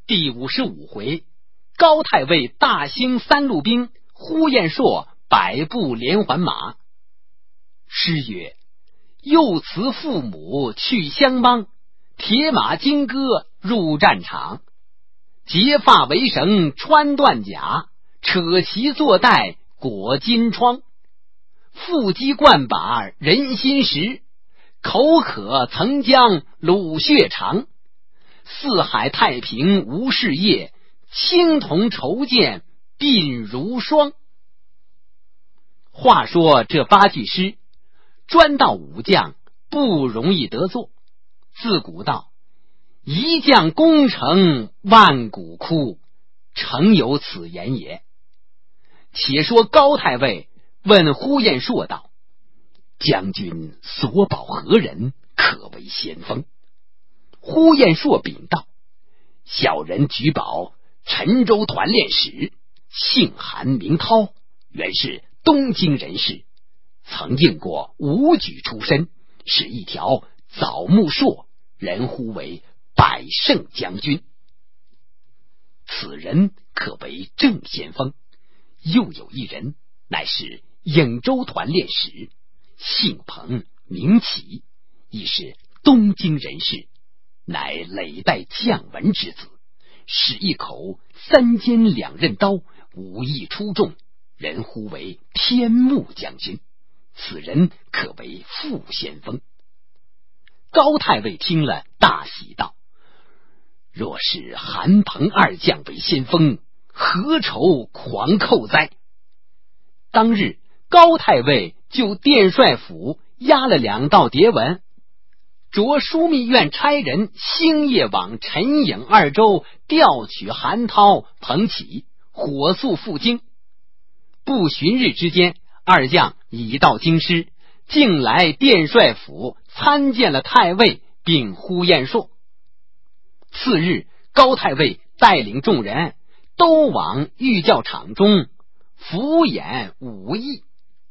第55回，高太尉大兴三路兵，呼延灼百步连环马。诗曰：幼辞父母去乡邦，铁马金戈入战场。结发为绳穿断甲，扯旗坐带裹金疮。腹肌贯把人心实，口渴曾将卤血尝。四海太平无事业，青铜筹建鬓如霜。话说这8句诗，专道武将不容易得作。自古道，一将功成万骨枯，诚有此言也。且说高太尉问呼延灼道：将军所保何人，可为先锋？呼延灼禀道：小人举保陈州团练使，姓韩名涛，原是东京人士，曾应过武举出身，是一条枣木槊，人呼为百胜将军。此人可为正先锋。又有一人，乃是颍州团练使，姓彭名启，亦是东京人士，乃累代将文之子，使一口3尖2刃刀，武艺出众，人呼为天目将军。此人可为副先锋。高太尉听了，大喜道：若是韩彭二将为先锋，何愁狂寇哉？当日高太尉就殿帅府押了2道牒文，着枢密院差人星夜往陈颍2州调取韩涛、彭启，火速赴京。不旬日之间，二将已到京师，竟来殿帅府参见了太尉并呼延灼。次日，高太尉带领众人都往御教场中俯演武艺。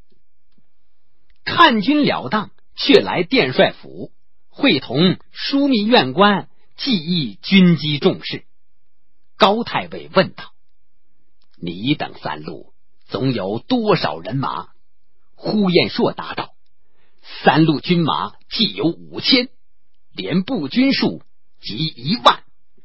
看军了当，却来殿帅府，会同枢密院官记忆军机重事。高太尉问道：你等3路总有多少人马？呼延灼答道：3路军马计有5000，连步军数即1万。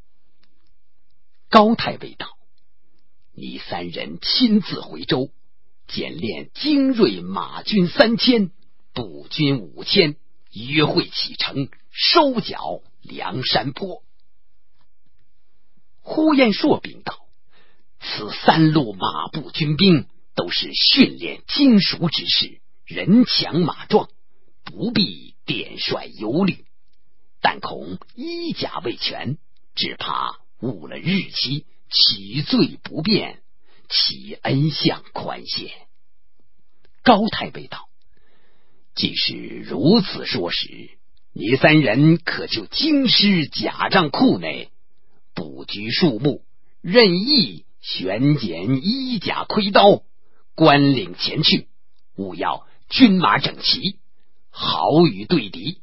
高太尉道：你3人亲自回州，检练精锐马军3000，步军5000，约会启程，收缴梁山坡。呼延灼禀道：此3路马步军兵都是训练精熟之士，人强马壮，不必殿帅忧虑，但恐衣甲未全，只怕误了日期，取罪不便，乞恩相宽限。高太尉道：既是如此说时，你3人可就京师甲帐库内布局数目，任意选拣衣甲盔刀，官领前去，务要军马整齐，好与对敌。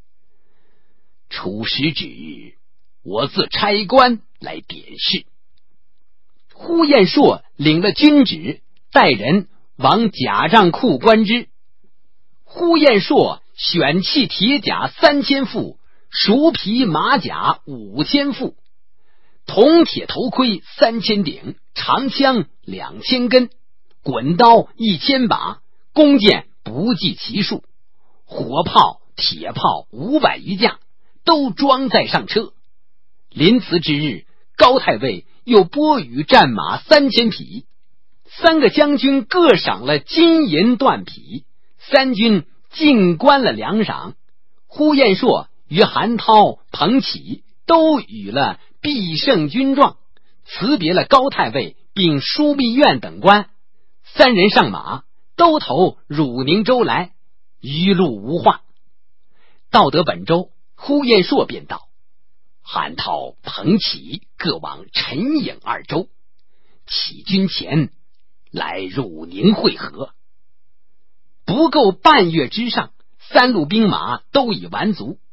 初10之日，我自差官来点事。呼延灼领了军旨，带人往甲帐库观之。呼延灼选弃铁甲3000副，熟皮马甲5000副，铜铁头盔3000顶，长枪2000根，滚刀1000把，弓箭不计其数，火炮、铁炮500余架，都装载上车。临辞之日，高太尉又拨予战马3000匹，3个将军各赏了金银缎匹，3军尽官了粮饷。呼延灼与韩涛、彭启都予了必胜军状，辞别了高太尉并枢密院等官。3人上马，都投汝宁州来，余路无话。到得本州，呼延灼便道：韩涛、彭启各往陈颍2州，起军前来汝宁会合。不够半月之上，3路兵马都已完足。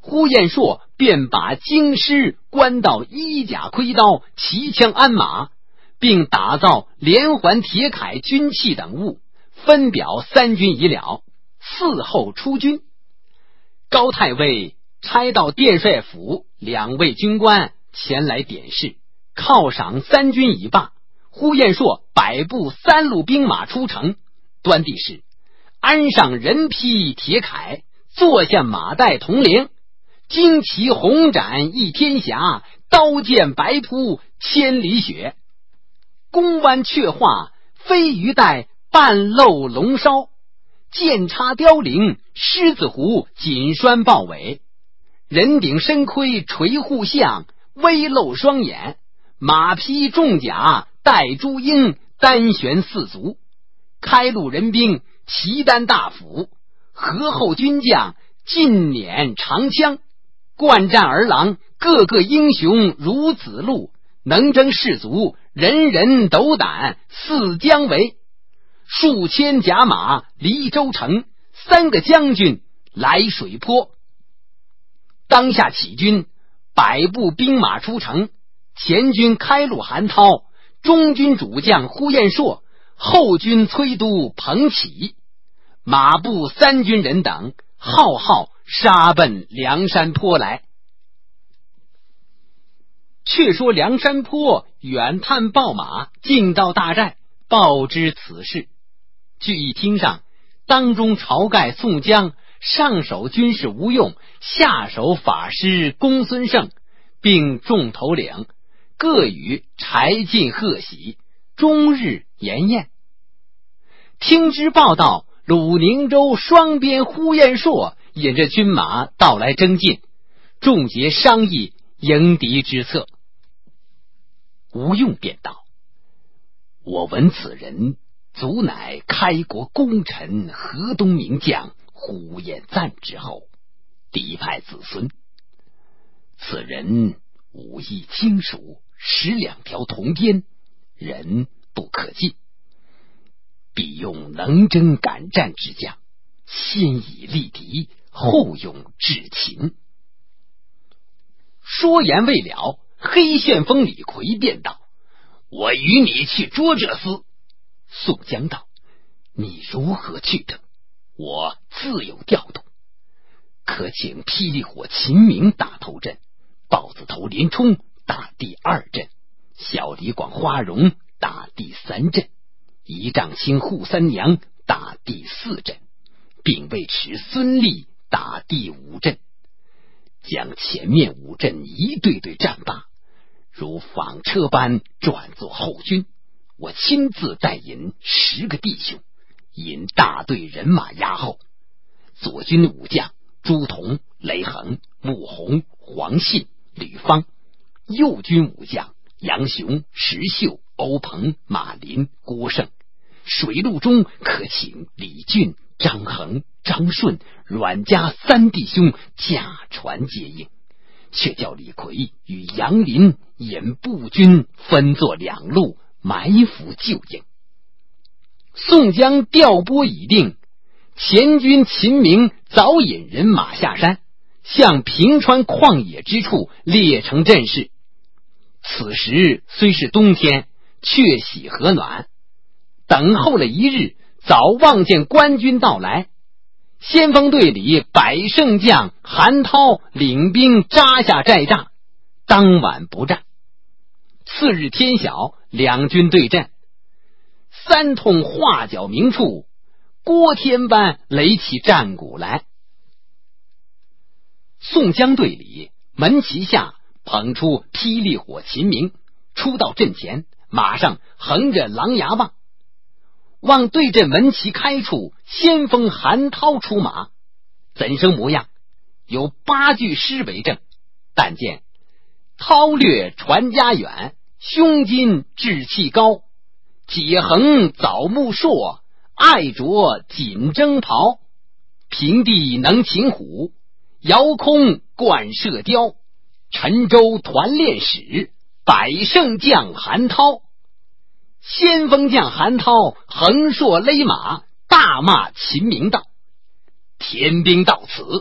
呼延灼便把京师关到衣甲盔刀、骑枪鞍马，并打造连环铁铠军器等物，分表三军已了，嗣后出军。高太尉差到殿帅府2位军官前来点视，犒赏三军已罢。呼延灼摆布3路兵马出城，端地是安上人披铁铠，坐下马带铜铃，旌旗红展一天霞，刀剑白铺千里雪。弓弯鹊画飞鱼带，半露龙梢，剑插雕翎，狮子虎锦栓豹尾，人顶身盔垂护项，微露双眼，马匹重甲带朱缨，单悬4足。开路人兵齐担大斧，河后军将尽捻长枪。冠战儿郎个个英雄如子路，能征士卒人人斗胆似姜维。数千甲马离州城，3个将军来水坡。当下起军，摆布兵马出城，前军开路韩涛，中军主将呼延灼，后军崔督彭起，马步3军人等浩浩杀奔梁山坡来。却说梁山坡远探报马，进到大寨，报知此事。据一听上，当中晁盖、宋江，上手军士吴用，下手法师公孙胜，并众头领各与柴进贺喜，终日筵宴。听知报道，鲁宁州双边呼延灼引着军马到来征进，众皆商议迎敌之策。吴用便道：我闻此人足乃开国功臣河东名将呼延赞之后，嫡派子孙。此人武艺精熟，12条铜鞭，人不可近，必用能征敢战之将，先以力敌，后用制秦。说言未了，黑旋风李逵便道：我与你去捉这厮。宋江道：你如何去的？我自有调度，可请霹雳火秦明打头阵，豹子头林冲打第2阵，小李广花荣打第3阵，一丈青扈三娘打第4阵，并尉迟孙立打第5阵，将前面5阵一队队战罢，如纺车般转作后军。我亲自带引10个弟兄，引大队人马压后。左军武将朱仝、雷横、穆弘、黄信、吕方；右军武将杨雄、石秀、欧鹏、马林、郭盛。水陆中可请李俊、张衡、张顺、阮家3弟兄驾船接应，却叫李逵与杨林引步军分作2路，埋伏救应。宋江调拨已定，前军秦明早引人马下山，向平川旷野之处列成阵势。此时虽是冬天，却喜和暖。等候了1日，早望见官军到来。先锋队里百胜将韩涛领兵扎下寨栅，当晚不战。次日天晓，两军对阵，3通画角鸣处，郭天般擂起战鼓来。宋江队里门旗下捧出霹雳火秦明，出到阵前，马上横着狼牙棒，望对阵门旗开处，先锋韩涛出马，怎生模样？有8具尸为证。但见韬略传家远，胸襟志气高，解横枣木硕，爱着锦征袍。平地能擒虎，遥空贯射雕，沉舟团练使，百胜将韩涛。先锋将韩涛横槊勒马，大骂秦明道：天兵到此，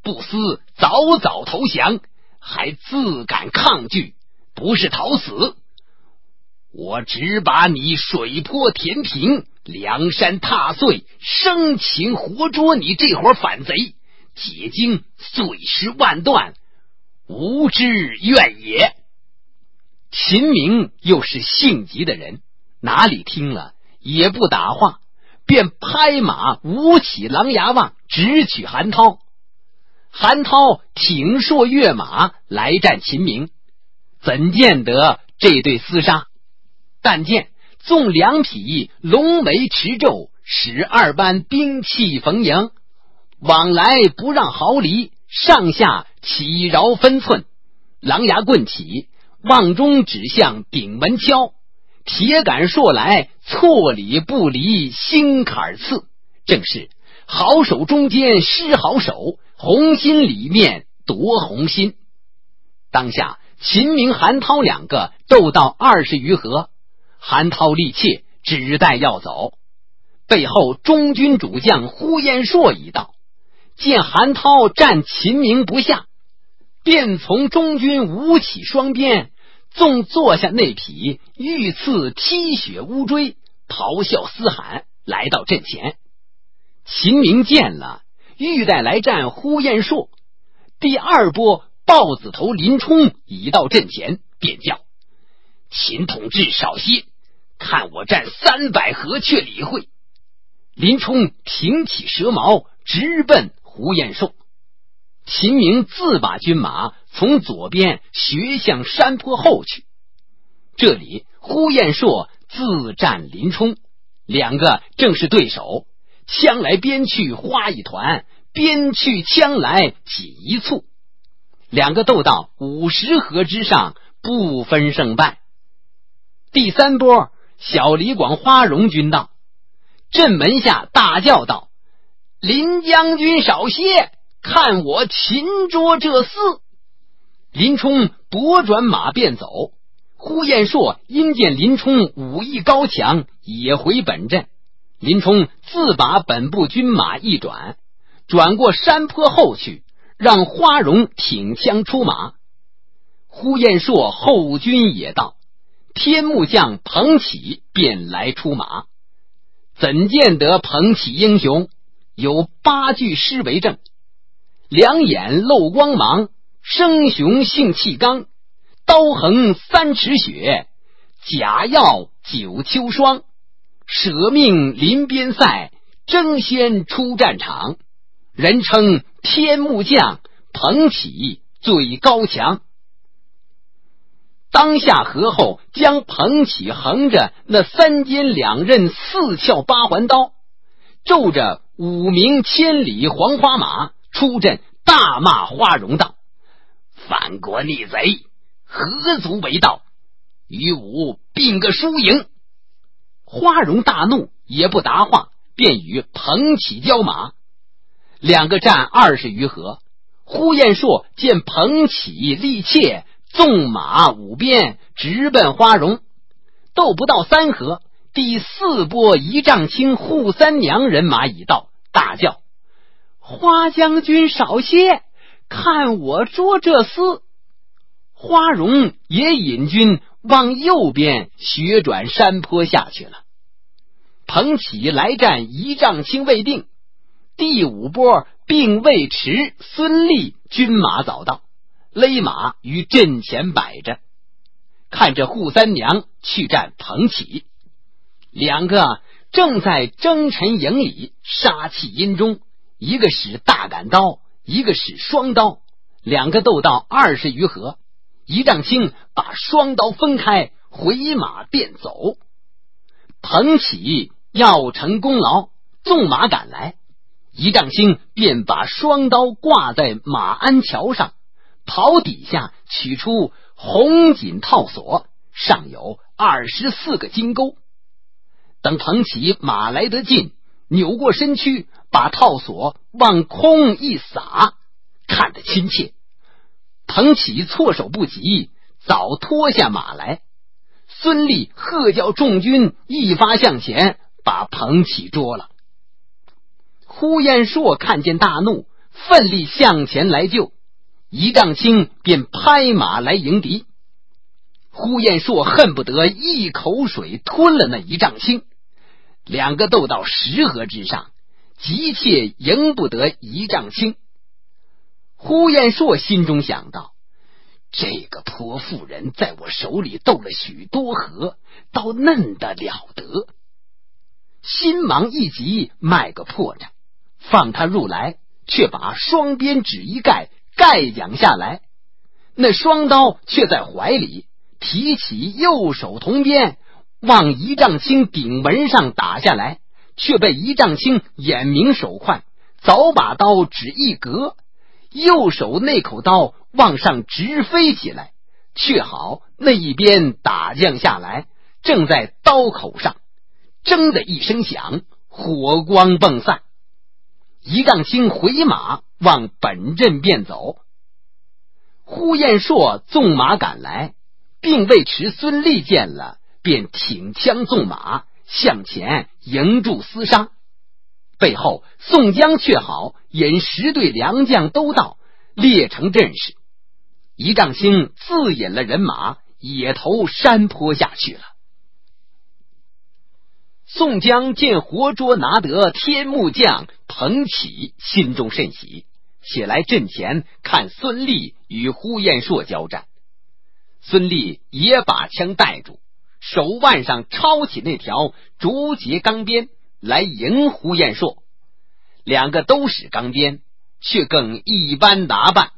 不思早早投降，还自敢抗拒，不是讨死，我只把你水泼填平，梁山踏碎，生擒活捉你这伙反贼，解经碎尸万段，无之怨也。秦明又是性急的人，哪里听了也不打话，便拍马舞起狼牙棒，直取韩涛。韩涛挺硕跃马来战秦明，怎见得这对厮杀？但见纵两匹龙眉驰骤，12般兵器逢迎，往来不让毫厘，上下起饶分寸。狼牙棍起，望中指向顶门敲，铁杆槊来，错里不离心坎刺。正是好手中间失好手，红心里面夺红心。当下秦明、韩涛两个斗到20余合，韩涛力怯，只待要走。背后中军主将呼延灼已到，见韩涛战秦明不下，便从中军舞起双鞭，纵坐下那匹御赐踢血乌锥，咆哮嘶喊，来到阵前。秦明见了，欲待来战呼延灼。第二波豹子头林冲已到阵前，便叫：秦同志少歇，看我战300合却理会。林冲挺起蛇矛，直奔呼延灼。秦明自把军马从左边学向山坡后去。这里呼延灼自战林冲，两个正是对手，枪来鞭去花一团，鞭去枪来紧一簇。两个斗到50合之上，不分胜败。第三波，小李广、花荣军到，阵门下大叫道：林将军少歇，看我擒捉这厮！林冲拨转马便走。呼延灼因见林冲武艺高强，也回本阵。林冲自把本部军马一转，转过山坡后去，让花荣挺枪出马。呼延灼后军也到，天目将彭起便来出马。怎见得彭起英雄？有8具尸为证：两眼漏光芒，生雄性气刚，刀横3尺血，甲药9秋霜，舍命临边塞，争先出战场。人称天目将，彭起最高强。当下合后，将彭起横着那3尖2刃4鞘8环刀，骤着5名千里黄花马出阵，大骂花荣道：反国逆贼，何足为道？与吾并个输赢！花荣大怒，也不答话，便与彭起交马。两个战20余合，呼延灼见彭起力怯，纵马舞鞭，直奔花荣。斗不到3合，第4波一丈青扈三娘人马已到，大叫：花将军少歇，看我捉这厮！花荣也引军往右边旋转山坡下去了。彭起来战一丈青未定，第5波并尉迟、孙立军马早到，勒马于阵前摆着，看着扈三娘去战彭起。两个正在征尘营里，杀气阴中，一个使大杆刀，一个使双刀。两个斗到20余合，一丈青把双刀分开，回马便走。彭起要成功劳，纵马赶来，一丈青便把双刀挂在马鞍桥上，袍底下取出红锦套索，上有24个金钩。等彭起马来得近，扭过身躯，把套索往空一撒，看得亲切。彭起措手不及，早脱下马来。孙立喝叫众军一发向前，把彭起捉了。呼延灼看见大怒， 奋力向前来救，仪仗卿便拍马来迎敌。呼延灼恨不得一口水吞了那仪仗卿，两个斗到石河之上，急切赢不得仪仗卿。呼延灼心中想到，这个泼妇人在我手里斗了许多合，倒嫩得了得。心忙一急，卖个破绽，放他入来，却把双鞭指一盖，盖将下来，那双刀却在怀里，提起右手铜鞭，往仪仗卿顶门上打下来，却被仪仗卿眼明手快，早把刀指一格，右手那口刀往上直飞起来，却好那一鞭打将下来，正在刀口上，铮的一声响，火光迸散。仪仗卿回马往本阵便走。呼延灼纵马赶来，并尉迟孙立见了，便挺枪纵马向前迎住厮杀。背后宋江却好引10队良将都到，列成阵势。仪仗卿自引了人马，也投山坡下去了。宋江见活捉拿得天目将彭起，心中甚喜，且来阵前看孙立与呼延灼交战。孙立也把枪带住，手腕上抄起那条竹节钢鞭来迎呼延灼。两个都使钢鞭，却更一般打扮。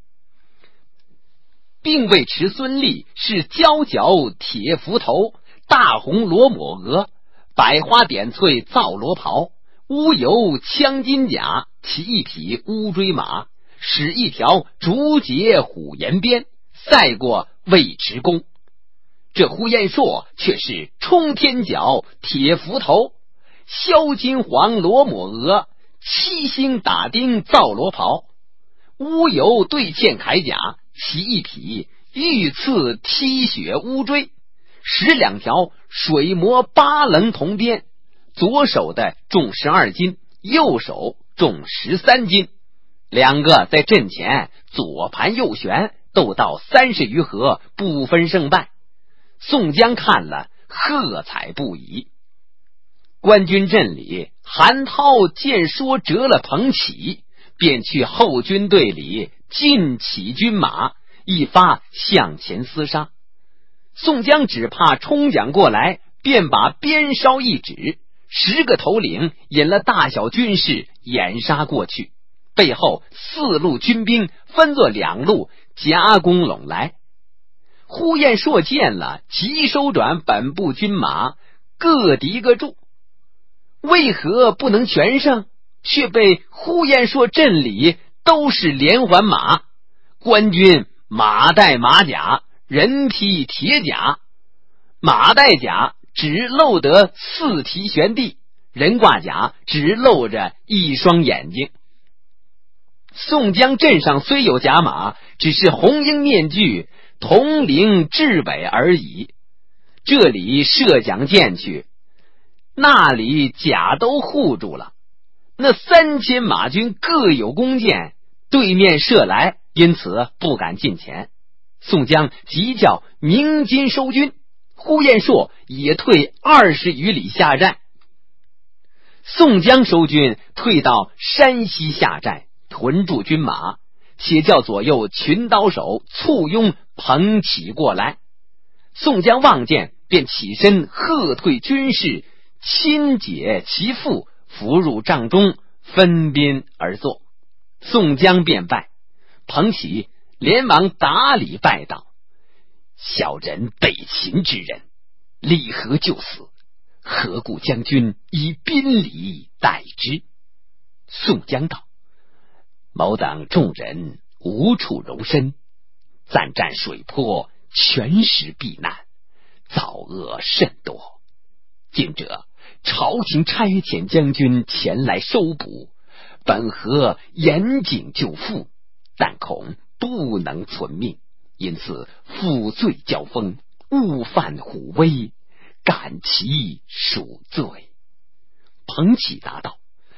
并尉迟孙立是焦角铁斧头，大红罗抹额，百花点翠皂罗袍，乌油枪金甲，骑一匹乌骓马，使一条竹节虎岩鞭，赛过尉迟恭。这呼延灼却是冲天角铁斧头，削金黄罗抹额，七星打钉皂罗袍，乌油对嵌铠甲，骑一匹御赐踢雪乌骓，使两条水磨八棱铜鞭，左手的重12斤，右手重13斤。两个在阵前左盘右旋，斗到30余合，不分胜败。宋江看了，喝彩不已。官军阵里，韩涛见说折了彭起，便去后军队里进起军马，一发向前厮杀。宋江只怕冲将过来，便把鞭梢一指，10个头领引了大小军士掩杀过去。背后4路军兵分作2路夹攻拢来。呼延灼见了，急收转本部军马，各敌各住。为何不能全胜？却被呼延灼阵里都是连环马，官军马带马甲，人披铁甲，马带甲只露得4蹄悬地，人挂甲只露着一双眼睛。宋江阵上虽有甲马，只是红缨面具，铜铃至尾而已。这里射桨箭去，那里甲都护住了。那3000马军各有弓箭，对面射来，因此不敢近前。宋江急叫鸣金收军，呼延灼也退20余里下寨。宋江收军，退到山西下寨，屯驻军马，且叫左右群刀手簇拥彭起过来。宋江望见，便起身喝退军士，亲解其腹，扶入帐中，分宾而坐。宋江便拜，彭起连忙打礼拜道：小人北秦之人，立何就死？何故将军以宾礼待之？宋江道：某等众人无处容身，暂占水泊，全时避难，造恶甚多。今者朝廷差遣将军前来收捕，本合严谨救父，但恐不能存命，因此负罪交锋，误犯虎威，感其赎罪。彭起答道：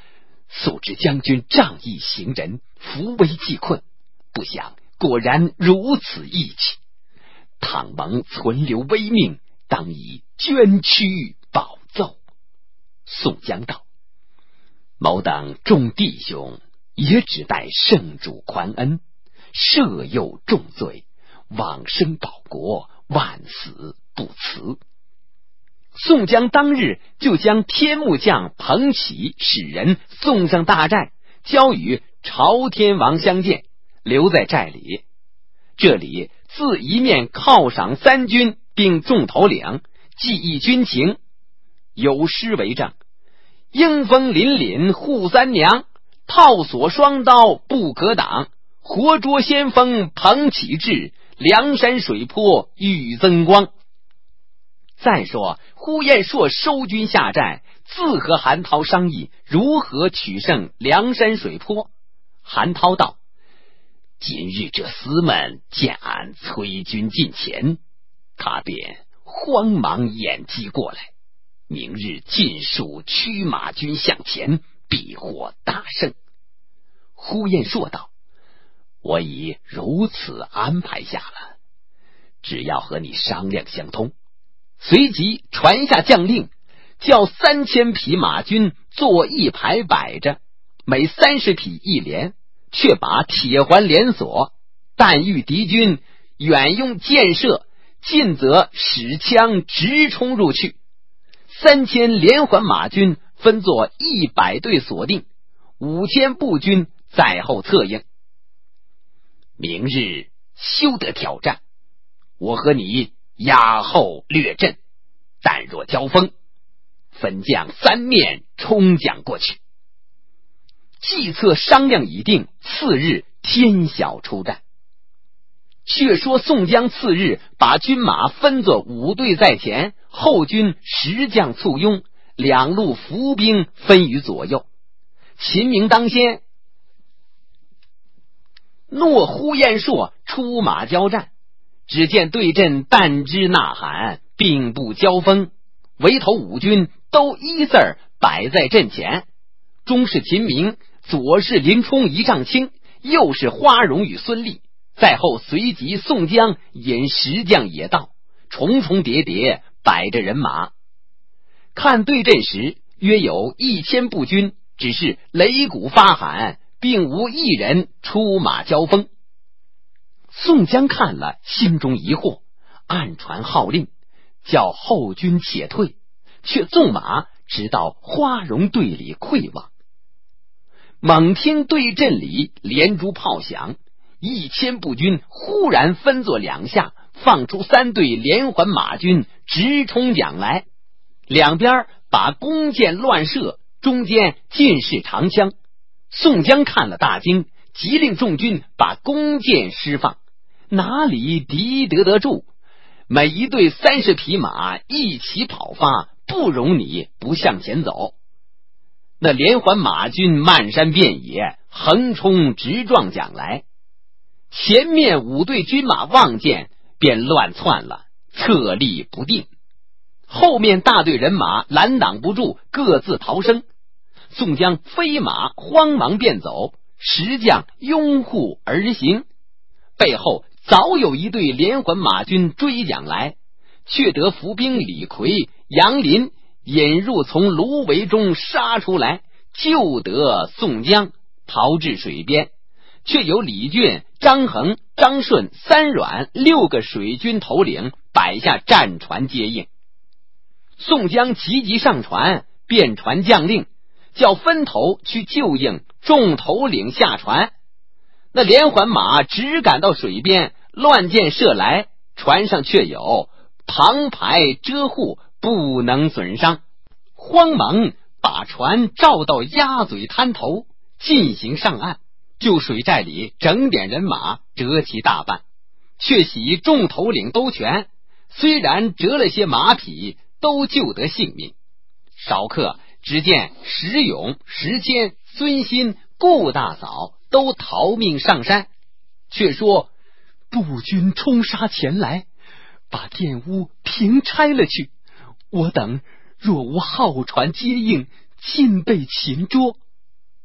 素知将军仗义行仁，扶危济困，不想果然如此义气。倘蒙存留微命，当以捐躯保奏。宋江道：某等众弟兄也只待圣主宽恩，赦宥重罪，往生保国，万死不辞。宋江当日就将天目将彭起使人送上大寨，交与朝天王相见，留在寨里。这里自一面犒赏三军并众头领，记忆军情，有诗为证：英风凛凛护三娘，套索双刀不可挡，活捉先锋彭起至，梁山水泊欲增光。再说呼延灼收军下寨，自和韩涛商议如何取胜梁山水泊。韩涛道：今日这厮们见俺催军近前，他便慌忙掩击过来，明日尽数驱马军向前，必获大胜。呼延灼道：我已如此安排下了，只要和你商量相通。随即传下将令，叫3000匹马军坐一排摆着，每30匹一连，却把铁环连锁，但遇敌军远用箭射，近则使枪直冲入去。3000连环马军分作100队锁定，5000步军在后策应。明日休得挑战，我和你压后略阵，但若交锋，分将3面冲将过去。计策商量已定，次日天晓出战。却说宋江次日把军马分作5队在前，后军10将簇拥，两路伏兵分于左右。秦明当先，诺呼延灼出马交战。只见对阵弹枝呐喊，并不交锋，围头5军都一字儿摆在阵前，中是秦明，左是林冲一丈青，右是花荣与孙立，在后随即宋江引10将也到，重重叠叠摆着人马。看对阵时约有1000步军，只是擂鼓发喊，并无一人出马交锋。宋江看了，心中疑惑，暗传号令，叫后军且退，却纵马直到花荣队里溃望。猛听对阵里连珠炮响，1000步军忽然分作2下，放出3队连环马军直冲将来，两边把弓箭乱射，中间尽是长枪。宋江看了大惊，急令众军把弓箭释放，哪里敌得住？每一队30匹马一起跑发，不容你不向前走。那连环马军漫山遍野，横冲直撞将来，前面5队军马望见，便乱窜了，侧立不定。后面大队人马拦挡不住，各自逃生。宋江飞马慌忙便走，10将拥护而行。背后早有一队连环马军追将来，却得伏兵李逵、杨林引入从芦苇中杀出来，救得宋江逃至水边，却有李俊、张衡、张顺、三阮6个水军头领摆下战船接应。宋江急急上船，便传将令，叫分头去救应众头领下船。那连环马只赶到水边，乱箭射来，船上却有旁排遮护，不能损伤，慌忙把船照到鸭嘴滩头，进行上岸，就水寨里整点人马折其大半，却喜众头领都全，虽然折了些马匹，都救得性命。少客只见石勇、石谦、孙新、顾大嫂都逃命上山，却说步军冲杀前来，把殿屋平拆了去，我等若无号船接应，尽被擒捉。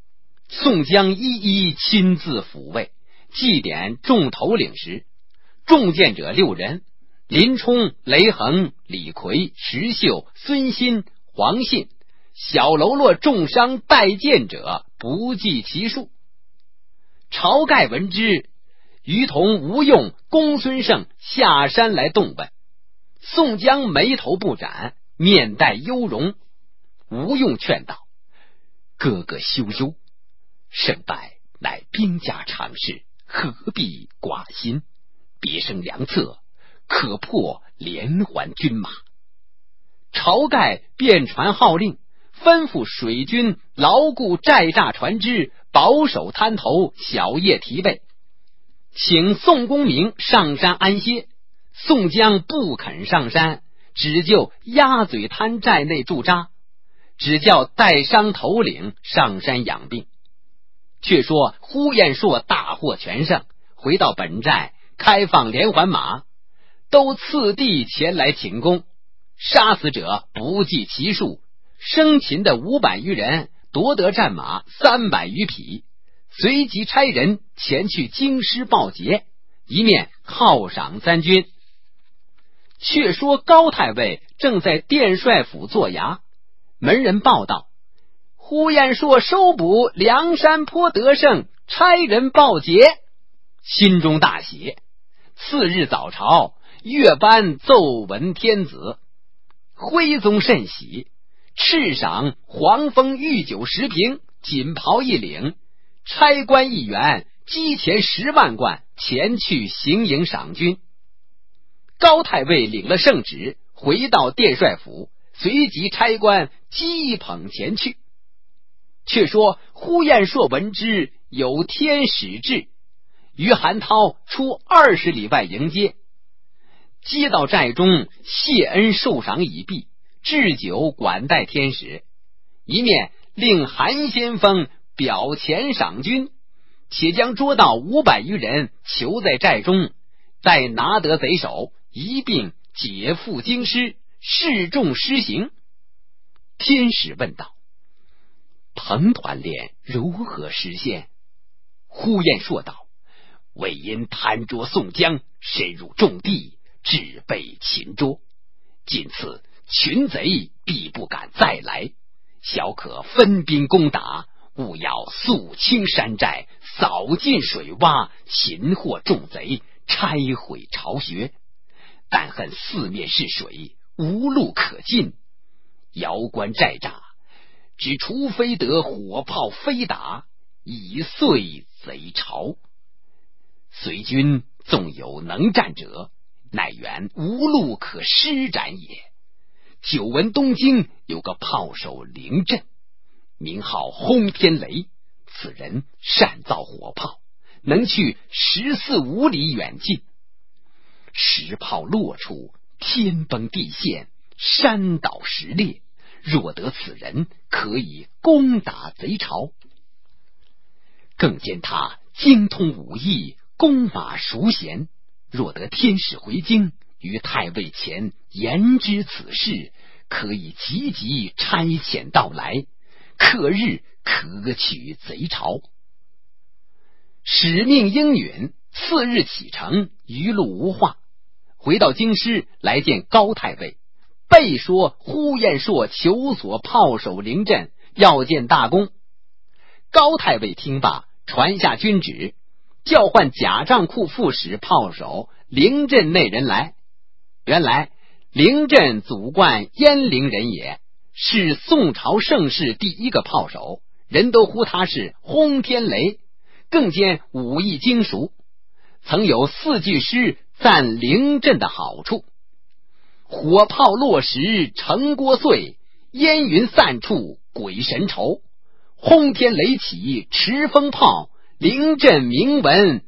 宋江一一亲自抚慰，祭奠众头领时，中箭者6人，林冲、雷横、李逵、石秀、孙新、黄信，小喽啰重伤带箭者不计其数。晁盖闻之，于同、吴用、公孙胜下山来动问。宋江眉头不展，面带忧容。吴用劝道：哥哥休忧，胜败乃兵家常事，何必寡心？别生良策，可破连环军马。晁盖便传号令，吩咐水军牢固寨栅船只，保守滩头，小夜提备，请宋公明上山安歇。宋江不肯上山，只就鸭嘴滩寨内驻扎，只叫带伤头领上山养病。却说呼延灼大获全胜，回到本寨，开放连环马，都次第前来请功，杀死者不计其数，生擒的500余人，夺得战马300余匹，随即差人前去京师报捷，一面犒赏3军。却说高太尉正在殿帅府坐衙，门人报道，呼延灼收捕梁山坡得胜，差人报捷，心中大喜。次日早朝，乐班奏闻天子，徽宗甚喜，敕赏黄蜂御酒10瓶，锦袍1领，差官1员，积钱10万贯，前去行营赏军。高太尉领了圣旨，回到殿帅府，随即差官击捧前去。却说呼延灼闻之，有天使至，于韩涛出20里外迎接，接到寨中，谢恩受赏已毕，置酒管待天使，一面令韩先锋表前赏军，且将捉到500余人囚在寨中，待拿得贼首，一并解赴京师，示众施行。天使问道：彭团练如何实现？呼延灼道：为因贪捉宋江，深入重地，只被擒捉，今次群贼必不敢再来，小可分兵攻打，务要肃清山寨，扫尽水洼，擒获众贼，拆毁巢穴。但恨四面是水，无路可进，遥观寨栅，只除非得火炮飞打，以遂贼巢。随军纵有能战者，乃原无路可施展也。久闻东京有个炮手凌震，名号轰天雷，此人善造火炮，能去14、15里远近，石炮落处，天崩地陷，山倒石裂，若得此人，可以攻打贼巢。更见他精通武艺，弓马熟娴，若得天使回京，于太尉前言知此事，可以急急差遣到来，可日可取贼巢。使命应允，次日启程，余路无话。回到京师，来见高太尉，备说呼延灼求索炮手凌震，要见大功。高太尉听罢，传下军旨，叫唤贾账库副使炮手凌震那人来。原来凌震祖贯鄢陵人也，是宋朝盛世第一个炮手，人都呼他是轰天雷，更兼武艺精熟。曾有4句诗赞凌震的好处：火炮落时城郭碎，烟云散处鬼神愁。轰天雷起持风炮，凌震名闻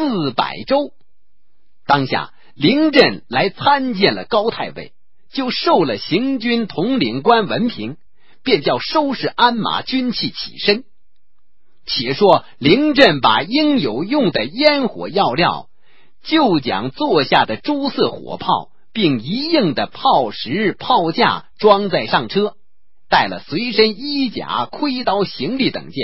400州。当下凌震来参见了高太尉，就授了行军统领官文凭，便叫收拾鞍马军器起身。且说凌震把应有用的烟火药料，就将坐下的朱色火炮并一应的炮石炮架装载上车，带了随身衣甲、盔刀、行李等件，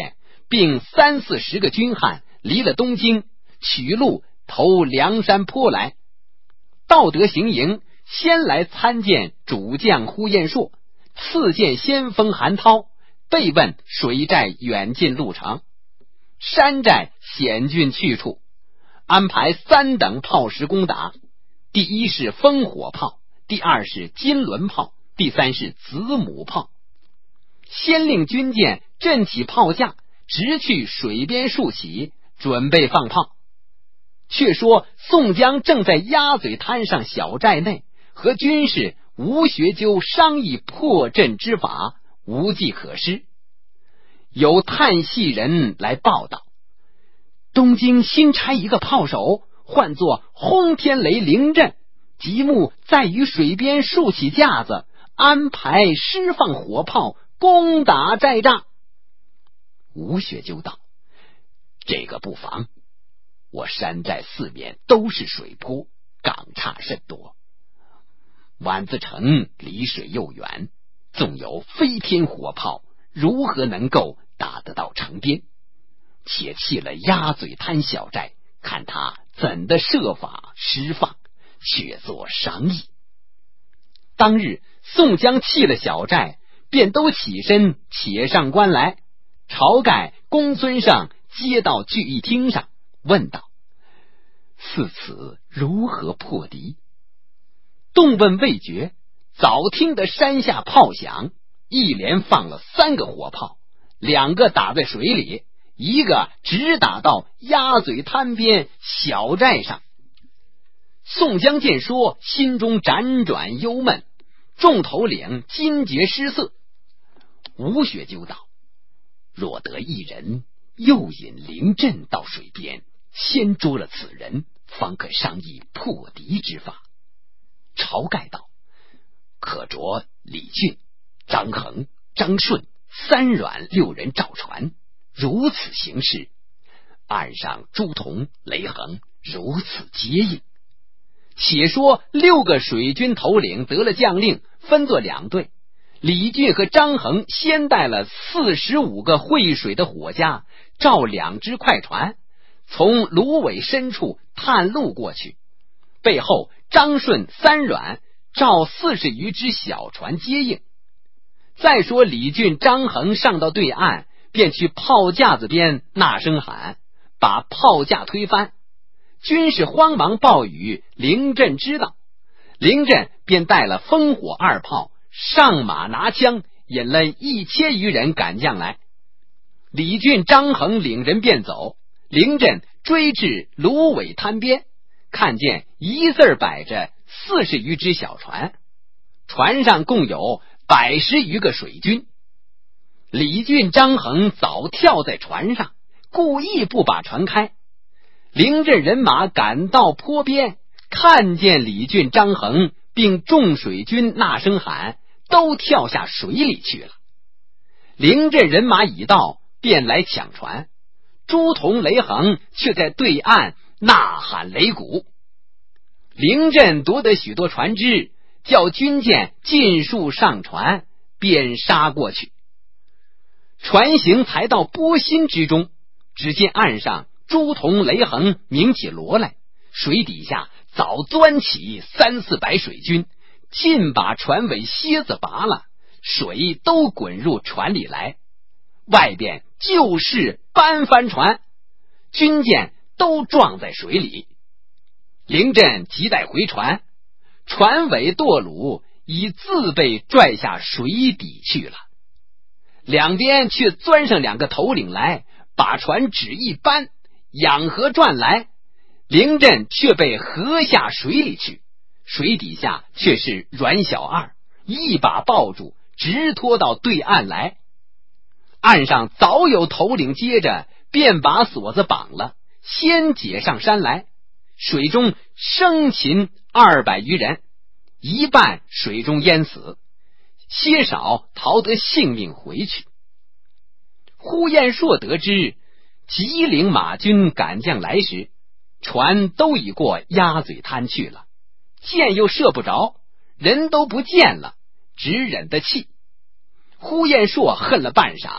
并30-40个军汉离了东京，取路投梁山坡来。到得行营，先来参见主将呼延灼，次见先锋韩涛，备问水寨远近路程、山寨险峻去处，安排3等炮石攻打。第一是烽火炮，第二是金轮炮，第三是子母炮。先令军舰振起炮架，直去水边竖起，准备放炮。却说宋江正在鸭嘴滩上小寨内和军士吴学究商议破阵之法，无计可施。有探细人来报道，东京新差一个炮手，唤作轰天雷凌阵，即目在于水边竖起架子，安排施放火炮，攻打寨栅。吴学究道：这个不妨，我山寨四面都是水坡，港岔甚多，宛子城离水又远，纵有飞天火炮，如何能够打得到城边？且弃了鸭嘴滩小寨，看他怎的设法施放，却做商议。当日宋江弃了小寨，便都起身且上关来。晁盖、公孙胜接到聚义厅上，问道：似此如何破敌？动问未决，早听得山下炮响，一连放了3个火炮，2个打在水里，1个直打到鸭嘴滩边小寨上。宋江见说，心中辗转忧闷，众头领惊觉失色。吴学究道：若得一人，诱引凌阵到水边，先捉了此人，方可商议破敌之法。晁盖道：可着李俊、张衡、张顺、3阮6人照船，如此行事，岸上朱仝、雷横如此接应。且说6个水军头领得了将令，分作2队。李俊和张衡先带了45个会水的伙家，照2只快船，从芦苇深处探路过去。背后张顺、3阮照40余只小船接应。再说李俊、张衡上到对岸，便去炮架子边呐声喊，把炮架推翻。军士慌忙报与凌阵知道，凌阵便带了烽火2炮，上马拿枪，引了1000余人赶将来。李俊、张衡领人便走，凌阵追至芦苇滩边，看见一字摆着40余只小船，船上共有110余个水军。李俊、张衡早跳在船上，故意不把船开。凌阵人马赶到坡边，看见李俊、张衡并众水军呐声喊，都跳下水里去了。凌阵人马已到，便来抢船，朱仝、雷横却在对岸呐喊擂鼓。凌阵夺得许多船只，叫军舰尽数上船，便杀过去。船行才到波心之中，只见岸上朱仝、雷横鸣起锣来，水底下早钻起300-400水军，尽把船尾楔子拔了，水都滚入船里来。外边就是搬帆船，军舰都撞在水里。凌阵急待回船，船尾舵橹已自被拽下水底去了。两边却钻上2个头领来，把船只一搬，仰河转来。凌阵却被河下水里去，水底下却是阮小二，一把抱住，直拖到对岸来。岸上早有头领接着，便把锁子绑了，先解上山来。水中生擒200余人，一半水中淹死，些少逃得性命回去。呼延灼得知吉岭马军赶将来时，船都已过鸭嘴滩去了，箭又射不着，人都不见了，只忍得气。呼延灼恨了半晌，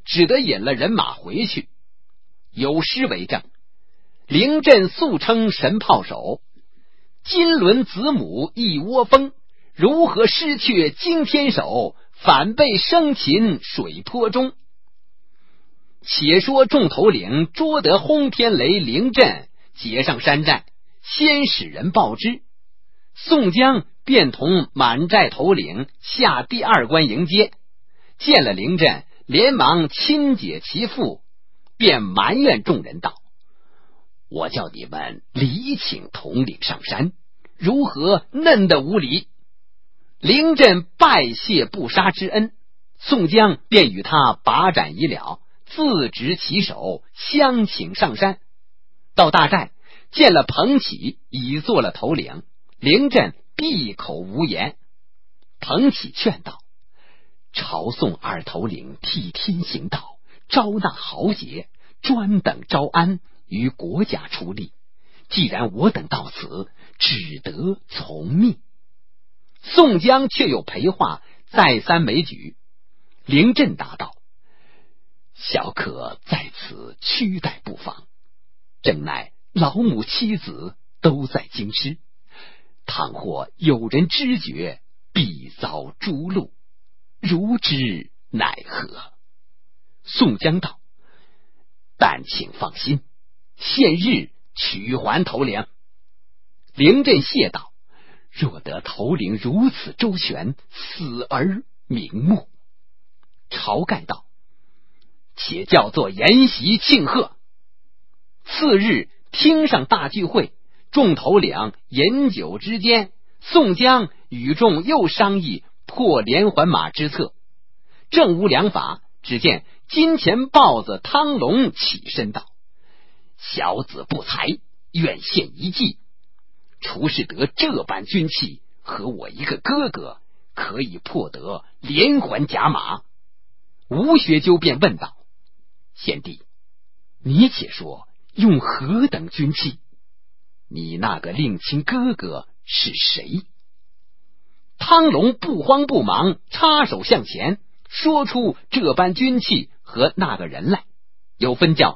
只得引了人马回去。有诗为证：灵阵素称神炮手，金轮子母一窝蜂，如何失却惊天手，反被生擒水泊中。且说众头领捉得轰天雷灵阵，结上山寨，先使人报之。宋江便同满寨头领下第二关迎接，见了灵阵，连忙亲解其缚，便埋怨众人道：我叫你们礼请统领上山，如何嫩得无礼？灵阵拜谢不杀之恩，宋江便与他把盏已了，自执其手，相请上山。到大寨，见了彭起已做了头领，灵阵闭口无言。彭起劝道：朝宋二头领替天行道，招纳豪杰，专等招安，于国家出力。既然我等到此，只得从命。宋江却又陪话，再三没举。灵阵答道：小可在此屈待不妨，正奈老母妻子都在京师，倘或有人知觉，必遭诛戮，如之奈何？宋江道：但请放心，现日取还头领。灵阵谢道：若得头领如此周全，死而瞑目。晁盖道：且叫做筵席庆贺。次日厅上大聚会，众头领饮酒之间，宋江与众又商议破连环马之策。正无良法，只见金钱豹子汤龙起身道：小子不才，愿献一计。除是得这般军器和我一个哥哥，可以破得连环甲马。吴学究便问道：贤弟，你且说用何等军器？你那个令亲哥哥是谁？汤龙不慌不忙，插手向前，说出这般军器和那个人来，有分教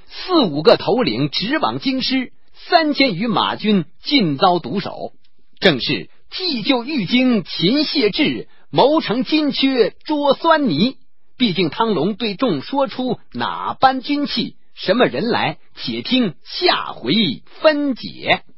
4、5个头领直往京师，3000余马军尽遭毒手，正是替救玉京擒谢志，谋成金缺捉酸泥。毕竟汤龙对众说出哪般军器，什么人来，且听下回分解。